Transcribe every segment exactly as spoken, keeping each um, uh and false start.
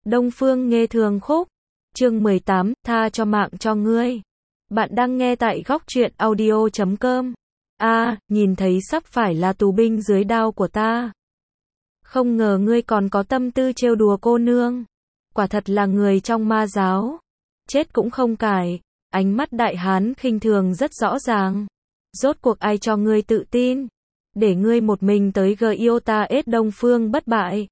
Đông Phương Nghê Thường Khúc. Chương mười tám, tha cho mạng cho ngươi. Bạn đang nghe tại góc truyện audio chấm com. A, à, nhìn thấy sắp phải là tù binh dưới đao của ta. Không ngờ ngươi còn có tâm tư trêu đùa cô nương. Quả thật là người trong ma giáo. Chết cũng không cải. Ánh mắt đại hán khinh thường rất rõ ràng. Rốt cuộc ai cho ngươi tự tin? Để ngươi một mình tới gờ yêu ta ết Đông Phương bất bại.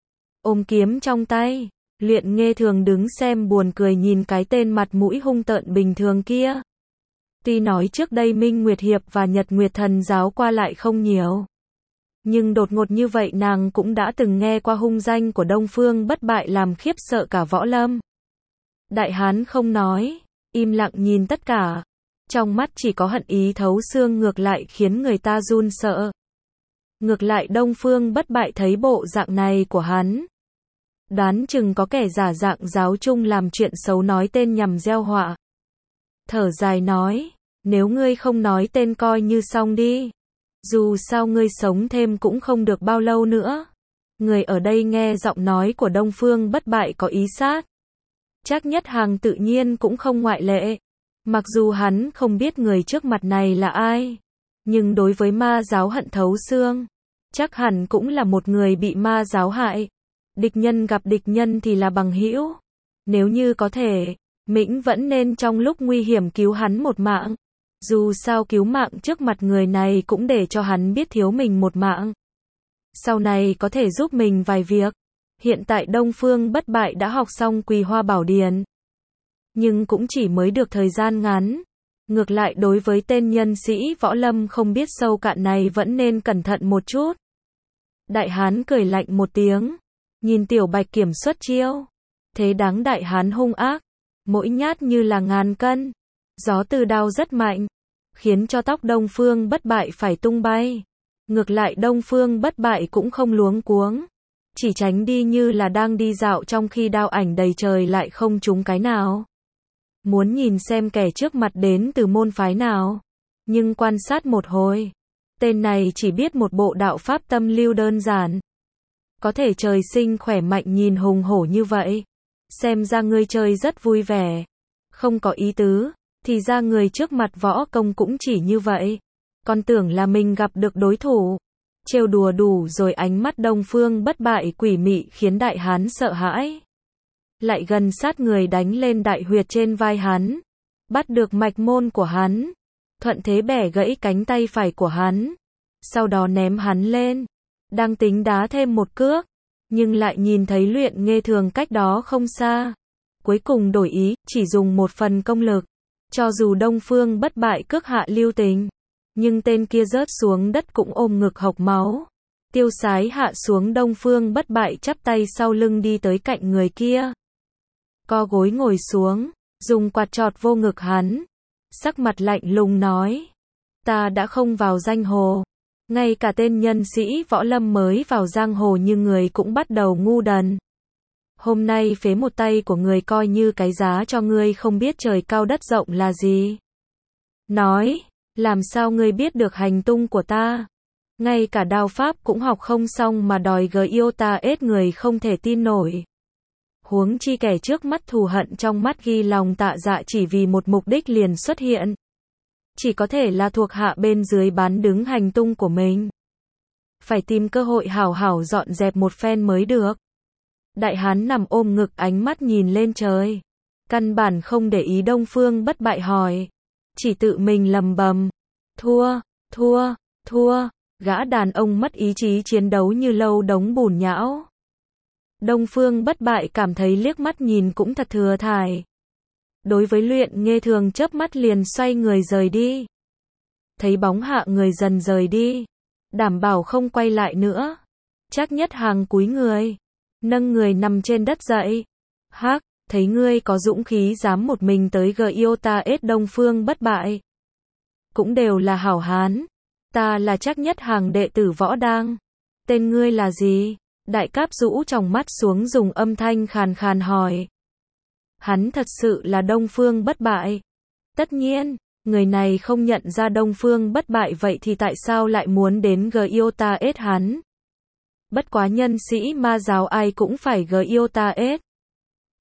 Ôm kiếm trong tay. Luyện Nghê Thường đứng xem buồn cười nhìn cái tên mặt mũi hung tợn bình thường kia. Tuy nói trước đây Minh Nguyệt Hiệp và Nhật Nguyệt Thần giáo qua lại không nhiều. Nhưng đột ngột như vậy nàng cũng đã từng nghe qua hung danh của Đông Phương bất bại làm khiếp sợ cả võ lâm. Đại hán không nói, im lặng nhìn tất cả. Trong mắt chỉ có hận ý thấu xương ngược lại khiến người ta run sợ. Ngược lại Đông Phương bất bại thấy bộ dạng này của hắn. Đoán chừng có kẻ giả dạng giáo chung làm chuyện xấu nói tên nhằm gieo họa. Thở dài nói, nếu ngươi không nói tên coi như xong đi. Dù sao ngươi sống thêm cũng không được bao lâu nữa. Người ở đây nghe giọng nói của Đông Phương bất bại có ý sát. Trác Nhất Hàng tự nhiên cũng không ngoại lệ. Mặc dù hắn không biết người trước mặt này là ai. Nhưng đối với ma giáo hận thấu xương. Chắc hẳn cũng là một người bị ma giáo hại. Địch nhân gặp địch nhân thì là bằng hữu. Nếu như có thể, Mĩnh vẫn nên trong lúc nguy hiểm cứu hắn một mạng. Dù sao cứu mạng trước mặt người này cũng để cho hắn biết thiếu mình một mạng. Sau này có thể giúp mình vài việc. Hiện tại Đông Phương bất bại đã học xong Quỳ Hoa Bảo Điển. Nhưng cũng chỉ mới được thời gian ngắn. Ngược lại đối với tên nhân sĩ võ lâm không biết sâu cạn này vẫn nên cẩn thận một chút. Đại hán cười lạnh một tiếng. Nhìn Tiểu Bạch kiểm xuất chiêu. Thế đáng đại hán hung ác. Mỗi nhát như là ngàn cân. Gió từ đao rất mạnh. Khiến cho tóc Đông Phương bất bại phải tung bay. Ngược lại Đông Phương bất bại cũng không luống cuống. Chỉ tránh đi như là đang đi dạo trong khi đao ảnh đầy trời lại không trúng cái nào. Muốn nhìn xem kẻ trước mặt đến từ môn phái nào. Nhưng quan sát một hồi. Tên này chỉ biết một bộ đạo pháp tâm lưu đơn giản. Có thể trời sinh khỏe mạnh nhìn hùng hổ như vậy. Xem ra ngươi chơi rất vui vẻ. Không có ý tứ. Thì ra người trước mặt võ công cũng chỉ như vậy. Còn tưởng là mình gặp được đối thủ. Trêu đùa đủ rồi ánh mắt Đông Phương bất bại quỷ mị khiến đại hán sợ hãi. Lại gần sát người đánh lên đại huyệt trên vai hắn. Bắt được mạch môn của hắn. Thuận thế bẻ gãy cánh tay phải của hắn. Sau đó ném hắn lên. Đang tính đá thêm một cước. Nhưng lại nhìn thấy Luyện Nghê Thường cách đó không xa. Cuối cùng đổi ý, chỉ dùng một phần công lực. Cho dù Đông Phương bất bại cước hạ lưu tình. Nhưng tên kia rớt xuống đất cũng ôm ngực hộc máu. Tiêu sái hạ xuống Đông Phương bất bại chắp tay sau lưng đi tới cạnh người kia. Co gối ngồi xuống, dùng quạt chọt vô ngực hắn. Sắc mặt lạnh lùng nói. Ta đã không vào giang hồ. Ngay cả tên nhân sĩ võ lâm mới vào giang hồ như người cũng bắt đầu ngu đần. Hôm nay phế một tay của người coi như cái giá cho ngươi không biết trời cao đất rộng là gì. Nói, làm sao ngươi biết được hành tung của ta? Ngay cả đao pháp cũng học không xong mà đòi gờ yêu ta ết người không thể tin nổi. Huống chi kẻ trước mắt thù hận trong mắt ghi lòng tạ dạ chỉ vì một mục đích liền xuất hiện. Chỉ có thể là thuộc hạ bên dưới bán đứng hành tung của mình. Phải tìm cơ hội hảo hảo dọn dẹp một phen mới được. Đại hán nằm ôm ngực ánh mắt nhìn lên trời. Căn bản không để ý Đông Phương bất bại hỏi. Chỉ tự mình lầm bầm. Thua, thua, thua. Gã đàn ông mất ý chí chiến đấu như lâu đống bùn nhão. Đông Phương bất bại cảm thấy liếc mắt nhìn cũng thật thừa thải. Đối với Luyện Nghê Thường chớp mắt liền xoay người rời đi. Thấy bóng hạ người dần rời đi. Đảm bảo không quay lại nữa. Trác Nhất Hàng cúi người. Nâng người nằm trên đất dậy. Hắc, thấy ngươi có dũng khí dám một mình tới gờ yêu ta ết Đông Phương bất bại. Cũng đều là hảo hán. Ta là Trác Nhất Hàng đệ tử võ đang. Tên ngươi là gì? Đại Cáp rũ tròng mắt xuống dùng âm thanh khàn khàn hỏi. Hắn thật sự là Đông Phương bất bại. Tất nhiên, người này không nhận ra Đông Phương bất bại vậy thì tại sao lại muốn đến gờ yêu ta ết hắn? Bất quá nhân sĩ ma giáo ai cũng phải gờ yêu ta ết.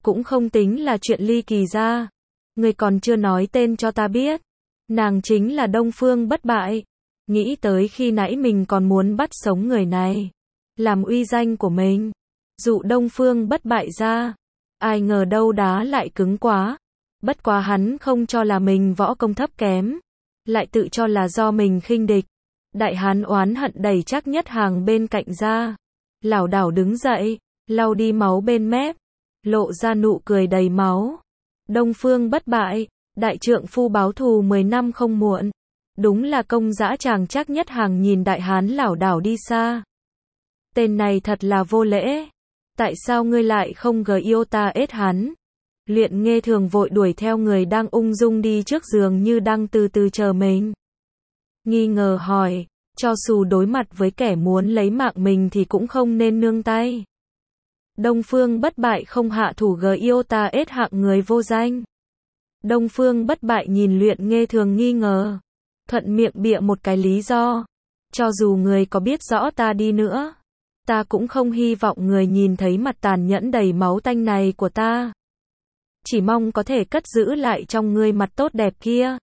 cũng không tính là chuyện ly kỳ ra. Người còn chưa nói tên cho ta biết. Nàng chính là Đông Phương Bất Bại. Nghĩ tới khi nãy mình còn muốn bắt sống người này, làm uy danh của mình, dụ Đông Phương Bất Bại ra. Ai ngờ đâu đá lại cứng quá. Bất quá hắn không cho là mình võ công thấp kém, lại tự cho là do mình khinh địch. Đại hán oán hận đẩy Trác Nhất Hàng bên cạnh ra, lảo đảo đứng dậy, lau đi máu bên mép, lộ ra nụ cười đầy máu. Đông Phương Bất Bại, đại trượng phu báo thù mười năm không muộn. Đúng là công dã tràng. Trác Nhất Hàng nhìn đại hán lảo đảo đi xa. Tên này thật là vô lễ. Tại sao ngươi lại không gờ yêu ta ết hắn? Luyện Nghe Thường vội đuổi theo người đang ung dung đi trước giường như đang từ từ chờ mình. Nghi ngờ hỏi, cho dù đối mặt với kẻ muốn lấy mạng mình thì cũng không nên nương tay. Đông Phương Bất Bại không hạ thủ gờ yêu ta ết hạng người vô danh. Đông Phương Bất Bại nhìn Luyện Nghe Thường nghi ngờ, thuận miệng bịa một cái lý do. Cho dù người có biết rõ ta đi nữa, ta cũng không hy vọng người nhìn thấy mặt tàn nhẫn đầy máu tanh này của ta. Chỉ mong có thể cất giữ lại trong ngươi mặt tốt đẹp kia.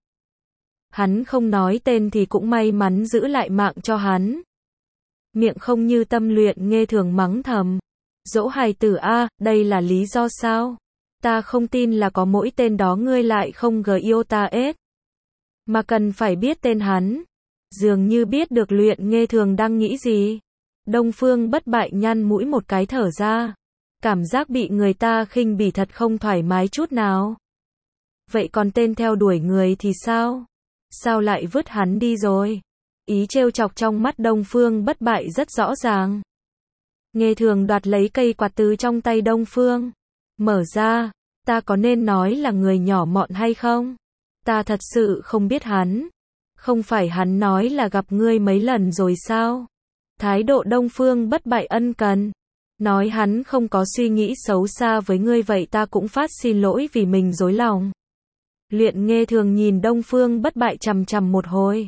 Hắn không nói tên thì cũng may mắn giữ lại mạng cho hắn. Miệng không như tâm. Luyện Nghe Thường mắng thầm. Dỗ hài tử a, đây là lý do sao? Ta không tin là có mỗi tên đó ngươi lại không gờ yêu ta ết. Mà cần phải biết tên hắn. Dường như biết được Luyện Nghe Thường đang nghĩ gì. Đông Phương Bất Bại nhăn mũi một cái thở ra. Cảm giác bị người ta khinh bỉ thật không thoải mái chút nào. Vậy còn tên theo đuổi người thì sao? Sao lại vứt hắn đi rồi? Ý trêu chọc trong mắt Đông Phương Bất Bại rất rõ ràng. Nghe Thường đoạt lấy cây quạt từ trong tay Đông Phương. Mở ra, ta có nên nói là người nhỏ mọn hay không? Ta thật sự không biết hắn. Không phải hắn nói là gặp ngươi mấy lần rồi sao? Thái độ Đông Phương Bất Bại ân cần. Nói hắn không có suy nghĩ xấu xa với ngươi vậy ta cũng phát xin lỗi vì mình dối lòng. Luyện Nghe Thường nhìn Đông Phương Bất Bại chằm chằm một hồi.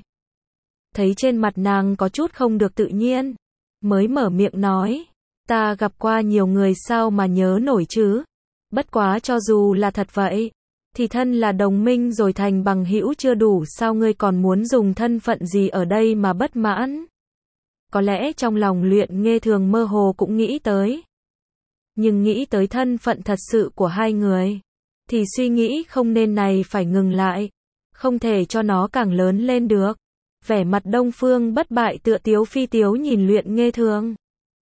Thấy trên mặt nàng có chút không được tự nhiên. Mới mở miệng nói. Ta gặp qua nhiều người sao mà nhớ nổi chứ. Bất quá cho dù là thật vậy, thì thân là đồng minh rồi thành bằng hữu chưa đủ sao ngươi còn muốn dùng thân phận gì ở đây mà bất mãn. Có lẽ trong lòng Luyện Nghe Thường mơ hồ cũng nghĩ tới. Nhưng nghĩ tới thân phận thật sự của hai người, thì suy nghĩ không nên này phải ngừng lại. Không thể cho nó càng lớn lên được. Vẻ mặt Đông Phương Bất Bại tựa tiếu phi tiếu nhìn Luyện Nghe Thường.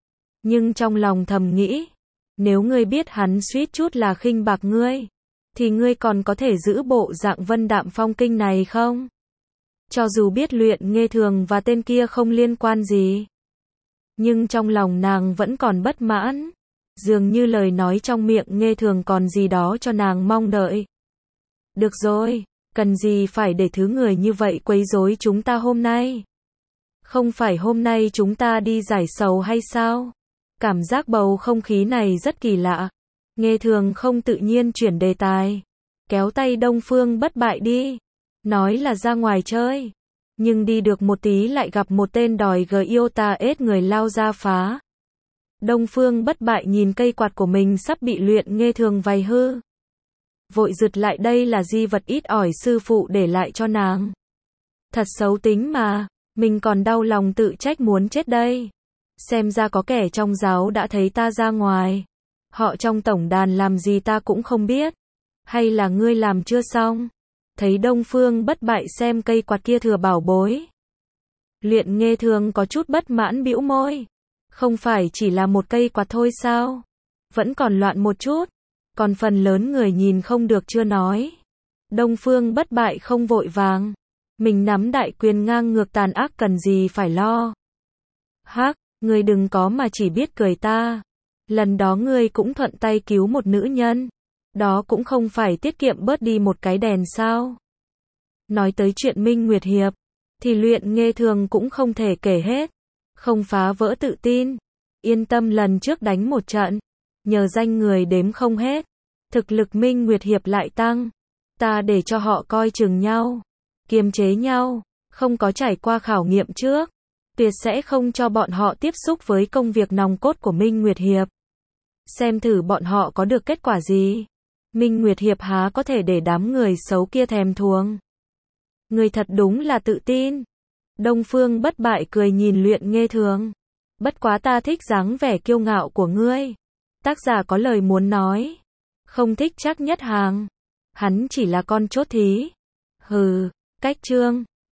Nhưng trong lòng thầm nghĩ, nếu ngươi biết hắn suýt chút là khinh bạc ngươi, thì ngươi còn có thể giữ bộ dạng vân đạm phong kinh này không? Cho dù biết Luyện Nghe Thường và tên kia không liên quan gì, nhưng trong lòng nàng vẫn còn bất mãn. Dường như lời nói trong miệng Nghe Thường còn gì đó cho nàng mong đợi. Được rồi, cần gì phải để thứ người như vậy quấy rối chúng ta hôm nay? Không phải hôm nay chúng ta đi giải sầu hay sao? Cảm giác bầu không khí này rất kỳ lạ. Nghe Thường không tự nhiên chuyển đề tài, kéo tay Đông Phương Bất Bại đi. Nói là ra ngoài chơi. Nhưng đi được một tí lại gặp một tên đòi gờ yêu ta ết người lao ra phá. Đông Phương Bất Bại nhìn cây quạt của mình sắp bị Luyện Nghe Thường vày hư. Vội giật lại đây là di vật ít ỏi sư phụ để lại cho nàng. Thật xấu tính mà, mình còn đau lòng tự trách muốn chết đây. Xem ra có kẻ trong giáo đã thấy ta ra ngoài. Họ trong tổng đàn làm gì ta cũng không biết. Hay là ngươi làm chưa xong? Thấy Đông Phương Bất Bại xem cây quạt kia thừa bảo bối. Luyện Nghe Thường có chút bất mãn bĩu môi. Không phải chỉ là một cây quạt thôi sao? Vẫn còn loạn một chút. Còn phần lớn người nhìn không được chưa nói. Đông Phương Bất Bại không vội vàng. Mình nắm đại quyền ngang ngược tàn ác cần gì phải lo. Hắc, ngươi đừng có mà chỉ biết cười ta. Lần đó ngươi cũng thuận tay cứu một nữ nhân. Đó cũng không phải tiết kiệm bớt đi một cái đèn sao. Nói tới chuyện Minh Nguyệt Hiệp, thì Luyện Nghe Thường cũng không thể kể hết. Không phá vỡ tự tin. Yên tâm lần trước đánh một trận. Nhờ danh người đếm không hết. Thực lực Minh Nguyệt Hiệp lại tăng. Ta để cho họ coi chừng nhau. Kiềm chế nhau. Không có trải qua khảo nghiệm trước. Tuyệt sẽ không cho bọn họ tiếp xúc với công việc nòng cốt của Minh Nguyệt Hiệp. Xem thử bọn họ có được kết quả gì. Minh Nguyệt Hiệp há có thể để đám người xấu kia thèm thuồng. Người thật đúng là tự tin. Đông Phương Bất Bại cười nhìn Luyện Nghê Thường. Bất quá ta thích dáng vẻ kiêu ngạo của ngươi. Tác giả có lời muốn nói. Không thích chắc nhất hàng. Hắn chỉ là con chốt thí. Hừ, cách chương.